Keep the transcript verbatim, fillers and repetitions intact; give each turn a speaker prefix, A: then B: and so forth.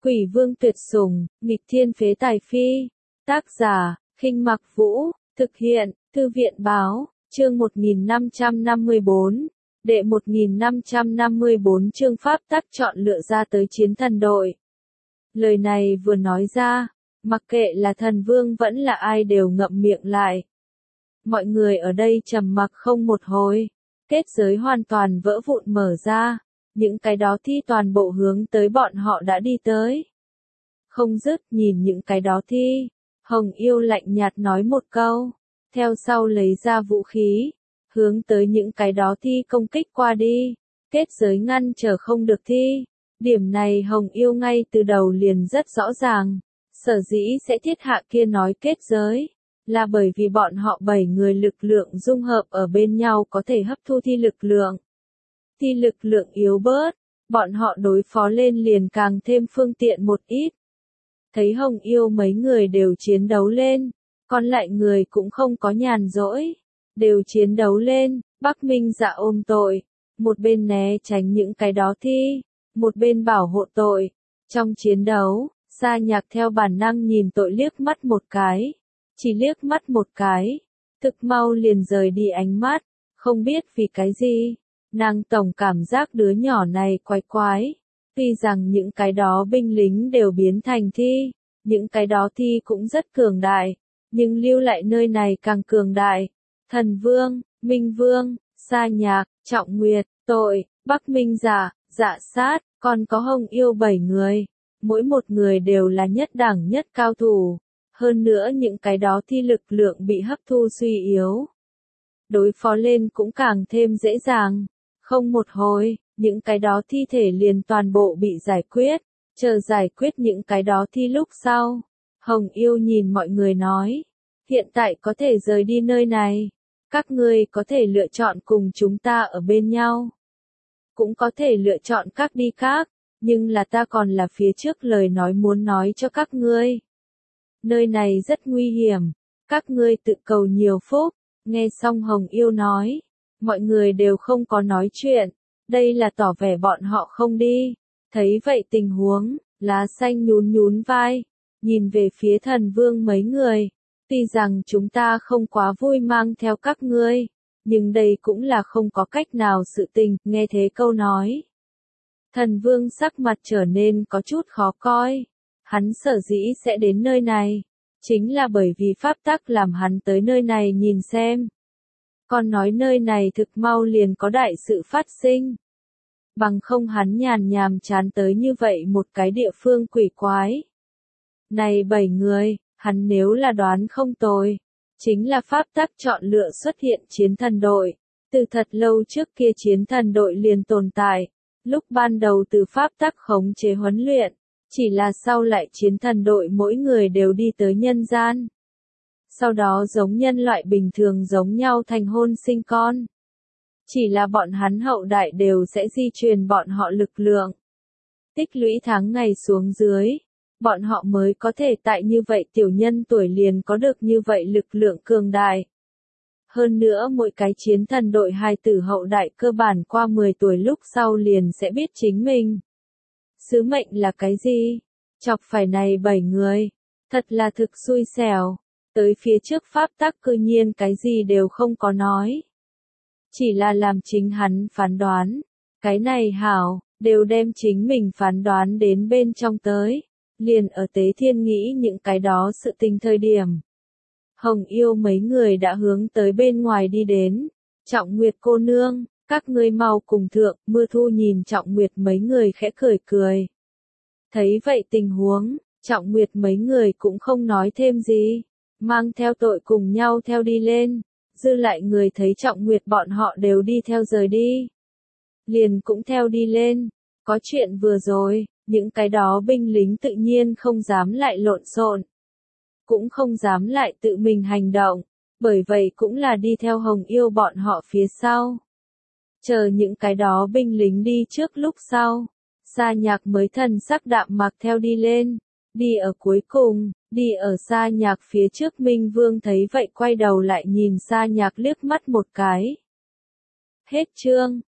A: Quỷ vương tuyệt sủng, nghịch thiên phế tài phi. Tác giả, Khinh Mặc Vũ, thực hiện, Thư viện báo, chương một nghìn năm trăm năm mươi bốn, đệ một nghìn năm trăm năm mươi bốn chương pháp tắc chọn lựa ra tới chiến thần đội. Lời này vừa nói ra, mặc kệ là thần vương vẫn là ai đều ngậm miệng lại. Mọi người ở đây trầm mặc không một hồi, kết giới hoàn toàn vỡ vụn mở ra, những cái đó thi toàn bộ hướng tới bọn họ đã đi tới. Không dứt nhìn những cái đó thi, Hồng Yêu lạnh nhạt nói một câu, theo sau lấy ra vũ khí, hướng tới những cái đó thi công kích qua đi, kết giới ngăn trở không được thi. Điểm này Hồng Yêu ngay từ đầu liền rất rõ ràng, sở dĩ sẽ thiết hạ kia nói kết giới, là bởi vì bọn họ bảy người lực lượng dung hợp ở bên nhau có thể hấp thu thi lực lượng. Thi lực lượng yếu bớt, bọn họ đối phó lên liền càng thêm phương tiện một ít. Thấy Hồng Yêu mấy người đều chiến đấu lên, còn lại người cũng không có nhàn rỗi, đều chiến đấu lên. Bắc Minh Dạ ôm tội, một bên né tránh những cái đó thi, một bên bảo hộ tội. Trong chiến đấu, Sa Nhạc theo bản năng nhìn tội liếc mắt một cái, chỉ liếc mắt một cái, thực mau liền rời đi ánh mắt, không biết vì cái gì, nàng tổng cảm giác đứa nhỏ này quái quái. Tuy rằng những cái đó binh lính đều biến thành thi, những cái đó thi cũng rất cường đại, nhưng lưu lại nơi này càng cường đại. Thần Vương, Minh Vương, Sa Nhạc, Trọng Nguyệt, Tội, Bắc Minh Dạ, Dạ Sát, còn có Hồng Yêu bảy người, mỗi một người đều là nhất đẳng nhất cao thủ, hơn nữa những cái đó thi lực lượng bị hấp thu suy yếu. Đối phó lên cũng càng thêm dễ dàng, không một hồi, những cái đó thi thể liền toàn bộ bị giải quyết, chờ giải quyết những cái đó thi lúc sau. Hồng Yêu nhìn mọi người nói, hiện tại có thể rời đi nơi này, các ngươi có thể lựa chọn cùng chúng ta ở bên nhau, cũng có thể lựa chọn các đi khác, nhưng là ta còn là phía trước lời nói muốn nói cho các ngươi. Nơi này rất nguy hiểm, các ngươi tự cầu nhiều phúc. Nghe xong Hồng Yêu nói, mọi người đều không có nói chuyện, đây là tỏ vẻ bọn họ không đi. Thấy vậy tình huống, Lá Xanh nhún nhún vai, nhìn về phía thần vương mấy người, tuy rằng chúng ta không quá vui mang theo các ngươi, nhưng đây cũng là không có cách nào sự tình. Nghe thế câu nói, thần vương sắc mặt trở nên có chút khó coi, hắn sở dĩ sẽ đến nơi này, chính là bởi vì pháp tắc làm hắn tới nơi này nhìn xem. Còn nói nơi này thực mau liền có đại sự phát sinh. Bằng không hắn nhàn nhàm chán tới như vậy một cái địa phương quỷ quái. Này bảy người, hắn nếu là đoán không tồi, chính là pháp tắc chọn lựa xuất hiện chiến thần đội. Từ thật lâu trước kia chiến thần đội liền tồn tại, lúc ban đầu từ pháp tắc khống chế huấn luyện, chỉ là sau lại chiến thần đội mỗi người đều đi tới nhân gian. Sau đó giống nhân loại bình thường giống nhau thành hôn sinh con. Chỉ là bọn hắn hậu đại đều sẽ di truyền bọn họ lực lượng. Tích lũy tháng ngày xuống dưới, bọn họ mới có thể tại như vậy tiểu nhân tuổi liền có được như vậy lực lượng cường đại. Hơn nữa mỗi cái chiến thần đội hài tử hậu đại cơ bản qua mười tuổi lúc sau liền sẽ biết chính mình. Sứ mệnh là cái gì? Chọc phải này bảy người, thật là thực xui xẻo. Tới phía trước pháp tắc cư nhiên cái gì đều không có nói. Chỉ là làm chính hắn phán đoán. Cái này hảo, đều đem chính mình phán đoán đến bên trong tới. Liền ở Tế Thiên nghĩ những cái đó sự tình thời điểm. Hồng Yêu mấy người đã hướng tới bên ngoài đi đến. Trọng Nguyệt cô nương, các ngươi mau cùng thượng. Mưa Thu nhìn Trọng Nguyệt mấy người khẽ cười cười. Thấy vậy tình huống, Trọng Nguyệt mấy người cũng không nói thêm gì, mang theo tội cùng nhau theo đi lên. Dư lại người thấy Trọng Nguyệt bọn họ đều đi theo rời đi, liền cũng theo đi lên. Có chuyện vừa rồi, những cái đó binh lính tự nhiên không dám lại lộn xộn, cũng không dám lại tự mình hành động, bởi vậy cũng là đi theo Hồng Yêu bọn họ phía sau. Chờ những cái đó binh lính đi trước lúc sau, Sa Nhạc mới thần sắc đạm mạc theo đi lên, đi ở cuối cùng, đi ở Sa Nhạc phía trước. Minh Vương thấy vậy quay đầu lại nhìn Sa Nhạc liếc mắt một cái. Hết chương.